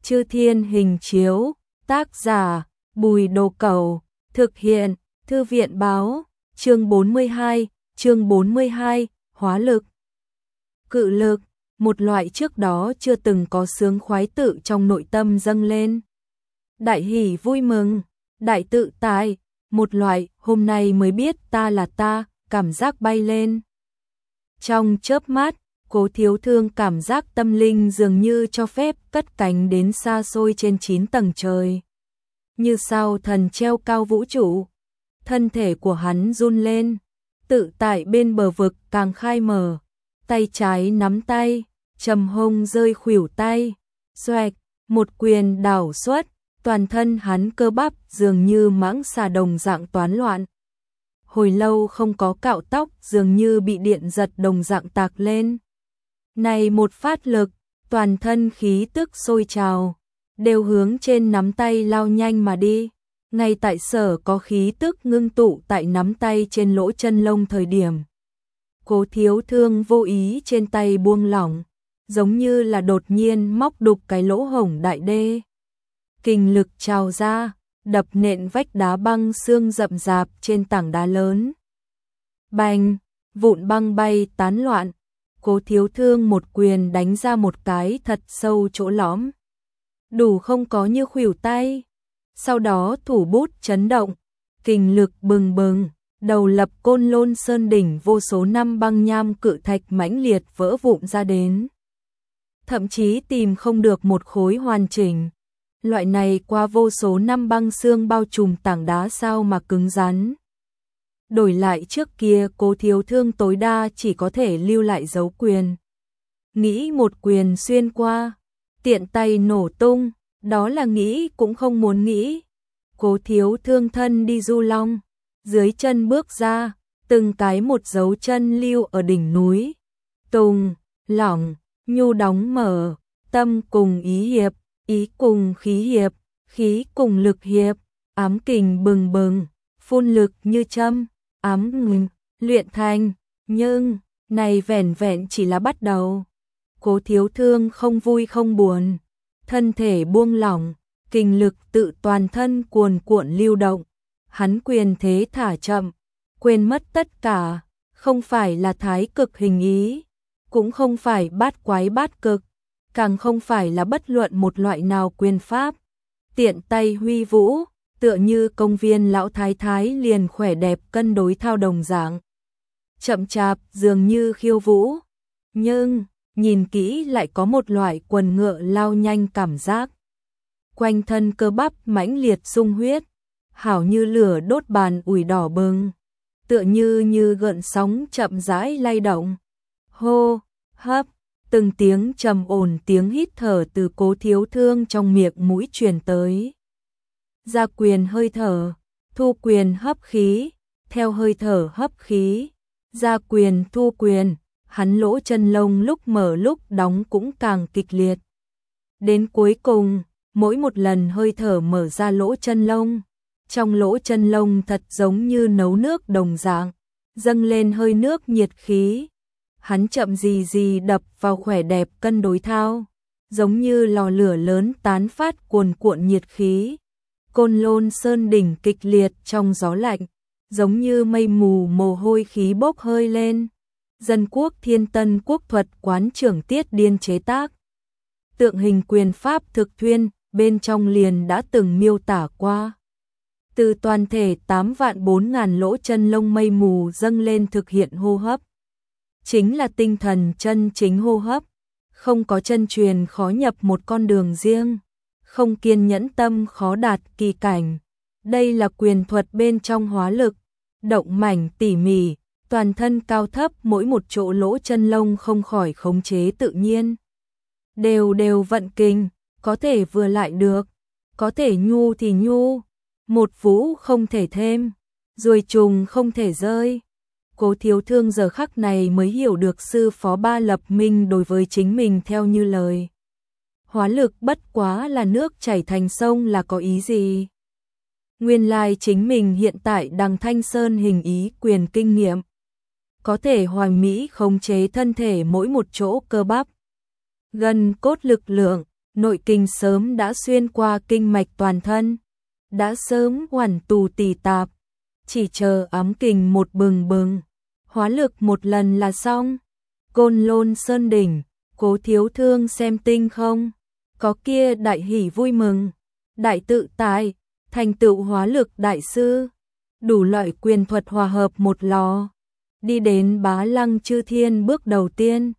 Chư Thiên Hình Chiếu, tác giả, Bùi Đồ Cẩu, thực hiện, Thư viện Báo, chương 42, hóa lực. Cự lực, một loại trước đó chưa từng có sướng khoái tự trong nội tâm dâng lên. Đại hỉ vui mừng, đại tự tại, một loại hôm nay mới biết ta là ta, cảm giác bay lên. Trong chớp mắt, Cố Thiếu Thương cảm giác tâm linh dường như cho phép cất cánh đến xa xôi trên 9 tầng trời. Như sao thần treo cao vũ trụ, thân thể của hắn run lên, tự tại bên bờ vực càng khai mở, tay trái nắm tay, trầm hông rơi khuỷu tay, xoẹt, một quyền đảo xuất, toàn thân hắn cơ bắp dường như mãng xà đồng dạng toán loạn. Hồi lâu không có cạo tóc dường như bị điện giật đồng dạng tạc lên. Này một phát lực, toàn thân khí tức sôi trào, đều hướng trên nắm tay lao nhanh mà đi. Ngay tại sở có khí tức ngưng tụ tại nắm tay trên lỗ chân lông thời điểm. Cố Thiếu Thương vô ý trên tay buông lỏng, giống như là đột nhiên móc đục cái lỗ hổng đại đê. Kình lực trào ra, đập nện vách đá băng xương rậm rạp trên tảng đá lớn. Bành, vụn băng bay tán loạn, Cố Thiếu Thương một quyền đánh ra một cái thật sâu chỗ lõm. Đủ không có như khuỷu tay. Sau đó thủ bút chấn động, kình lực bừng bừng, đầu lập Côn Lôn Sơn đỉnh vô số năm băng nham cự thạch mãnh liệt vỡ vụn ra đến. Thậm chí tìm không được một khối hoàn chỉnh. Loại này qua vô số năm băng xương bao trùm tảng đá sao mà cứng rắn. Đổi lại trước kia Cố Thiếu Thương tối đa chỉ có thể lưu lại dấu quyền. Nghĩ một quyền xuyên qua, tiện tay nổ tung, đó là nghĩ cũng không muốn nghĩ. Cố Thiếu Thương thân đi du long, dưới chân bước ra, từng cái một dấu chân lưu ở đỉnh núi. Tùng, lỏng, nhu đóng mở, tâm cùng ý hiệp, ý cùng khí hiệp, khí cùng lực hiệp, ám kình bừng bừng, phun lực như châm, ám ngừng, luyện thành, nhưng, này vẻn vẹn chỉ là bắt đầu. Cố Thiếu Thương không vui không buồn, thân thể buông lỏng, kình lực tự toàn thân cuồn cuộn lưu động, hắn quyền thế thả chậm, quên mất tất cả, không phải là thái cực hình ý, cũng không phải bát quái bát cực, càng không phải là bất luận một loại nào quyền pháp. Tiện tay huy vũ, tựa như công viên lão thái thái liền khỏe đẹp cân đối thao đồng dạng. Chậm chạp dường như khiêu vũ, nhưng nhìn kỹ lại có một loại quần ngựa lao nhanh cảm giác. Quanh thân cơ bắp mãnh liệt sung huyết, hảo như lửa đốt bàn ủi đỏ bừng, tựa như gợn sóng chậm rãi lay động. Hô, hấp, từng tiếng trầm ổn tiếng hít thở từ Cố Thiếu Thương trong miệng mũi truyền tới. Ra quyền hơi thở, thu quyền hấp khí, theo hơi thở hấp khí, ra quyền thu quyền, hắn lỗ chân lông lúc mở lúc đóng cũng càng kịch liệt. Đến cuối cùng, mỗi một lần hơi thở mở ra lỗ chân lông, trong lỗ chân lông thật giống như nấu nước đồng dạng, dâng lên hơi nước nhiệt khí. Hắn chậm gì đập vào khỏe đẹp cân đối thao, giống như lò lửa lớn tán phát cuồn cuộn nhiệt khí. Côn Lôn Sơn đỉnh kịch liệt trong gió lạnh, giống như mây mù mồ hôi khí bốc hơi lên. Dân quốc Thiên Tân quốc thuật quán trưởng Tiết Điên chế tác. Tượng hình quyền pháp thực thuyên, bên trong liền đã từng miêu tả qua. Từ toàn thể 8.400.000 lỗ chân lông mây mù dâng lên thực hiện hô hấp. Chính là tinh thần chân chính hô hấp, không có chân truyền khó nhập một con đường riêng, không kiên nhẫn tâm khó đạt kỳ cảnh. Đây là quyền thuật bên trong hóa lực, động mảnh tỉ mỉ, toàn thân cao thấp mỗi một chỗ lỗ chân lông không khỏi khống chế tự nhiên. Đều vận kình, có thể vừa lại được, có thể nhu thì nhu, một vũ không thể thêm, ruồi trùng không thể rơi. Cố Thiếu Thương giờ khắc này mới hiểu được sư phó Ba Lập Minh đối với chính mình theo như lời. Hóa lực bất quá là nước chảy thành sông là có ý gì? Nguyên lai chính mình hiện tại đằng Thanh Sơn hình ý quyền kinh nghiệm, có thể hoàn mỹ khống chế thân thể mỗi một chỗ cơ bắp, gân cốt lực lượng, nội kinh sớm đã xuyên qua kinh mạch toàn thân, đã sớm hoàn tù tỳ tạp, chỉ chờ ấm kình một bừng bừng, hóa lực một lần là xong. Côn Lôn Sơn đỉnh, Cố Thiếu Thương xem tinh không? Có kia đại hỉ vui mừng, đại tự tại, thành tựu hóa lực đại sư, đủ loại quyền thuật hòa hợp một lò, đi đến Bá Lăng Chư Thiên bước đầu tiên.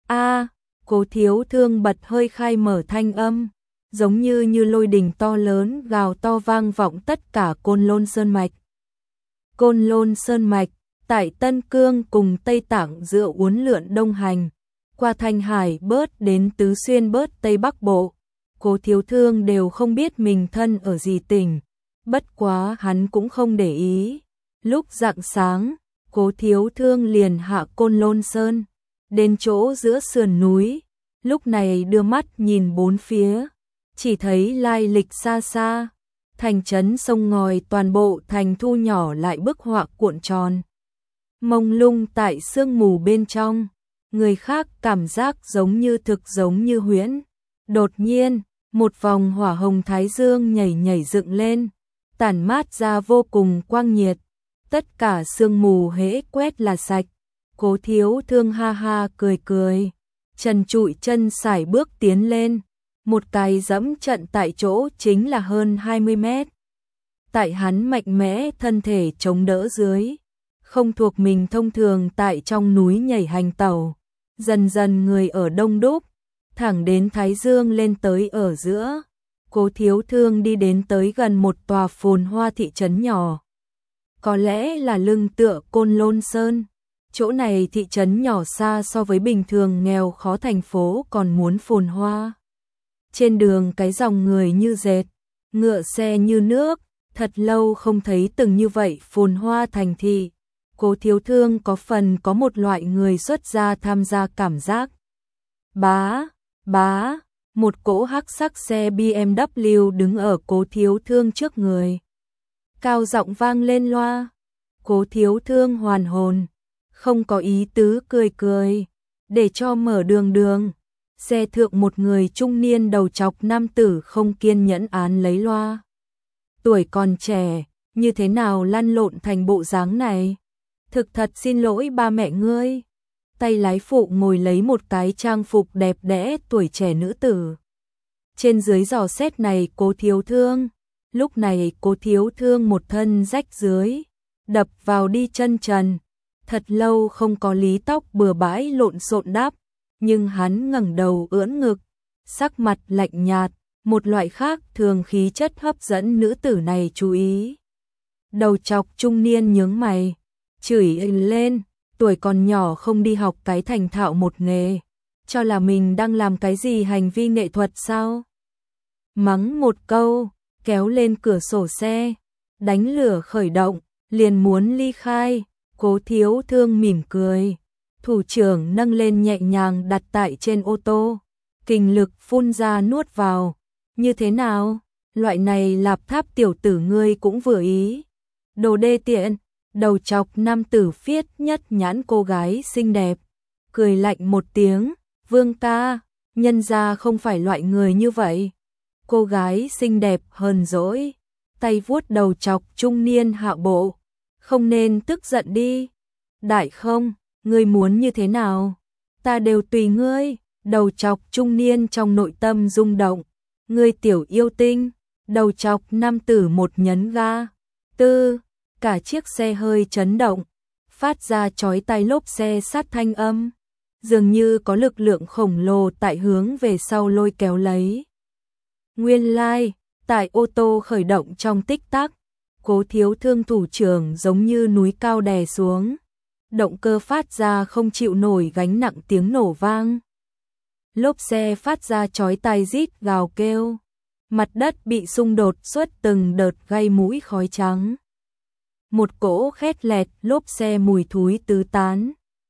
Cố Thiếu Thương bật hơi khai mở thanh âm, giống như lôi đình to lớn gào to vang vọng tất cả Côn Lôn Sơn mạch. Côn Lôn Sơn mạch, tại Tân Cương cùng Tây Tạng giữa uốn lượn đông hành, qua Thanh Hải bớt đến Tứ Xuyên bớt Tây Bắc Bộ, Cố Thiếu Thương đều không biết mình thân ở gì tỉnh, bất quá hắn cũng không để ý. Lúc rạng sáng, Cố Thiếu Thương liền hạ Côn Lôn Sơn, đến chỗ giữa sườn núi, lúc này đưa mắt nhìn bốn phía, chỉ thấy lai lịch xa xa, thành trấn sông ngòi toàn bộ thành thu nhỏ lại bức họa cuộn tròn. Mông lung tại sương mù bên trong, người khác cảm giác giống như thực giống như huyễn. Đột nhiên, một vòng hỏa hồng thái dương nhảy nhảy dựng lên, tản mát ra vô cùng quang nhiệt, tất cả sương mù hễ quét là sạch. Cố Thiếu Thương ha ha cười cười, trần trụi chân sải bước tiến lên, một cái dẫm trận tại chỗ chính là hơn 20 mét. Tại hắn mạnh mẽ thân thể chống đỡ dưới, không thuộc mình thông thường tại trong núi nhảy hành tẩu, dần dần người ở đông đúc, thẳng đến thái dương lên tới ở giữa. Cố Thiếu Thương đi đến tới gần một tòa phồn hoa thị trấn nhỏ, có lẽ là lưng tựa Côn Lôn Sơn. Chỗ này thị trấn nhỏ xa so với bình thường nghèo khó thành phố còn muốn phồn hoa. Trên đường cái dòng người như dệt, ngựa xe như nước, thật lâu không thấy từng như vậy phồn hoa thành thị. Cố Thiếu Thương có phần có một loại người xuất gia tham gia cảm giác. Bá, một cỗ hắc sắc xe BMW đứng ở Cố Thiếu Thương trước người. Cao giọng vang lên loa. Cố Thiếu Thương hoàn hồn, không có ý tứ cười, để cho mở đường. Xe thượng một người trung niên đầu trọc nam tử không kiên nhẫn án lấy loa. Tuổi còn trẻ, như thế nào lăn lộn thành bộ dáng này? Thực thật xin lỗi ba mẹ ngươi. Tay lái phụ ngồi lấy một cái trang phục đẹp đẽ tuổi trẻ nữ tử. Trên dưới dò xét này Cố Thiếu Thương. Lúc này Cố Thiếu Thương một thân rách dưới, đập vào đi chân trần. Thật lâu không có lý tóc bừa bãi lộn xộn đáp, nhưng hắn ngẩng đầu ưỡn ngực, sắc mặt lạnh nhạt, một loại khác thường khí chất hấp dẫn nữ tử này chú ý. Đầu trọc trung niên nhướng mày, chửi lên, tuổi còn nhỏ không đi học cái thành thạo một nghề, cho là mình đang làm cái gì hành vi nghệ thuật sao? Mắng một câu, kéo lên cửa sổ xe, đánh lửa khởi động, liền muốn ly khai. Cố Thiếu Thương mỉm cười, thủ trưởng nâng lên nhẹ nhàng đặt tại trên ô tô, kình lực phun ra nuốt vào. Như thế nào? Loại này lạp tháp tiểu tử ngươi cũng vừa ý. Đồ đê tiện. Đầu trọc nam tử phiết nhất nhãn cô gái xinh đẹp, cười lạnh một tiếng, Vương ca, nhân gia không phải loại người như vậy. Cô gái xinh đẹp hờn dỗi, tay vuốt đầu trọc trung niên hạ bộ, không nên tức giận đi. Đại không, ngươi muốn như thế nào? Ta đều tùy ngươi. Đầu trọc trung niên trong nội tâm rung động, ngươi tiểu yêu tinh. Đầu trọc nam tử một nhấn ga, cả chiếc xe hơi chấn động, phát ra chói tai lốp xe sát thanh âm, dường như có lực lượng khổng lồ tại hướng về sau lôi kéo lấy. Nguyên lai, tại ô tô khởi động trong tích tắc, Cố Thiếu Thương thủ trưởng giống như núi cao đè xuống, động cơ phát ra không chịu nổi gánh nặng tiếng nổ vang. Lốp xe phát ra chói tai rít gào kêu, mặt đất bị xung đột xuất từng đợt gây mũi khói trắng. Một cỗ khét lẹt lốp xe mùi thúi tứ tán.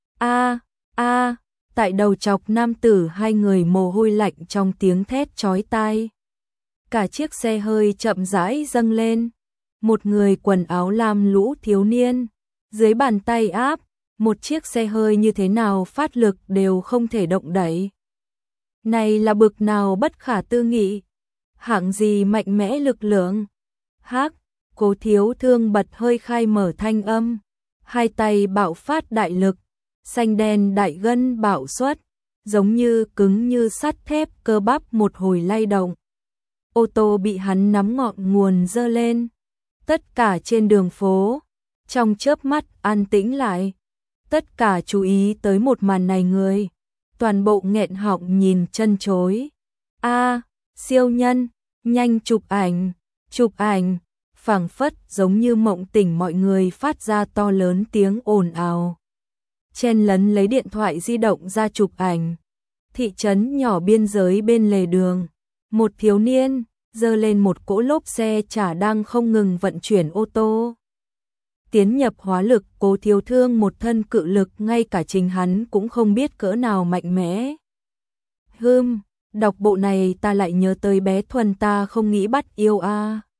Tại đầu chọc nam tử hai người mồ hôi lạnh trong tiếng thét chói tai. Cả chiếc xe hơi chậm rãi dâng lên. Một người quần áo lam lũ thiếu niên, dưới bàn tay áp, một chiếc xe hơi như thế nào phát lực đều không thể động đẩy. Này là bực nào bất khả tư nghị, hạng gì mạnh mẽ lực lượng. Hắc, Cố Thiếu Thương bật hơi khai mở thanh âm, hai tay bạo phát đại lực, xanh đen đại gân bạo xuất, giống như cứng như sắt thép cơ bắp một hồi lay động. Ô tô bị hắn nắm ngọn nguồn giơ lên, tất cả trên đường phố, trong chớp mắt an tĩnh lại. Tất cả chú ý tới một màn này người, toàn bộ nghẹn họng nhìn chân chối. A, siêu nhân, nhanh chụp ảnh, phảng phất giống như mộng tỉnh mọi người phát ra to lớn tiếng ồn ào. Chen lấn lấy điện thoại di động ra chụp ảnh. Thị trấn nhỏ biên giới bên lề đường, một thiếu niên giơ lên một cỗ lốp xe chả đang không ngừng vận chuyển ô tô. Tiến nhập hóa lực, Cố Thiếu Thương một thân cự lực ngay cả chính hắn cũng không biết cỡ nào mạnh mẽ. Đọc bộ này ta lại nhớ tới bé Thuần ta không nghĩ bắt yêu a.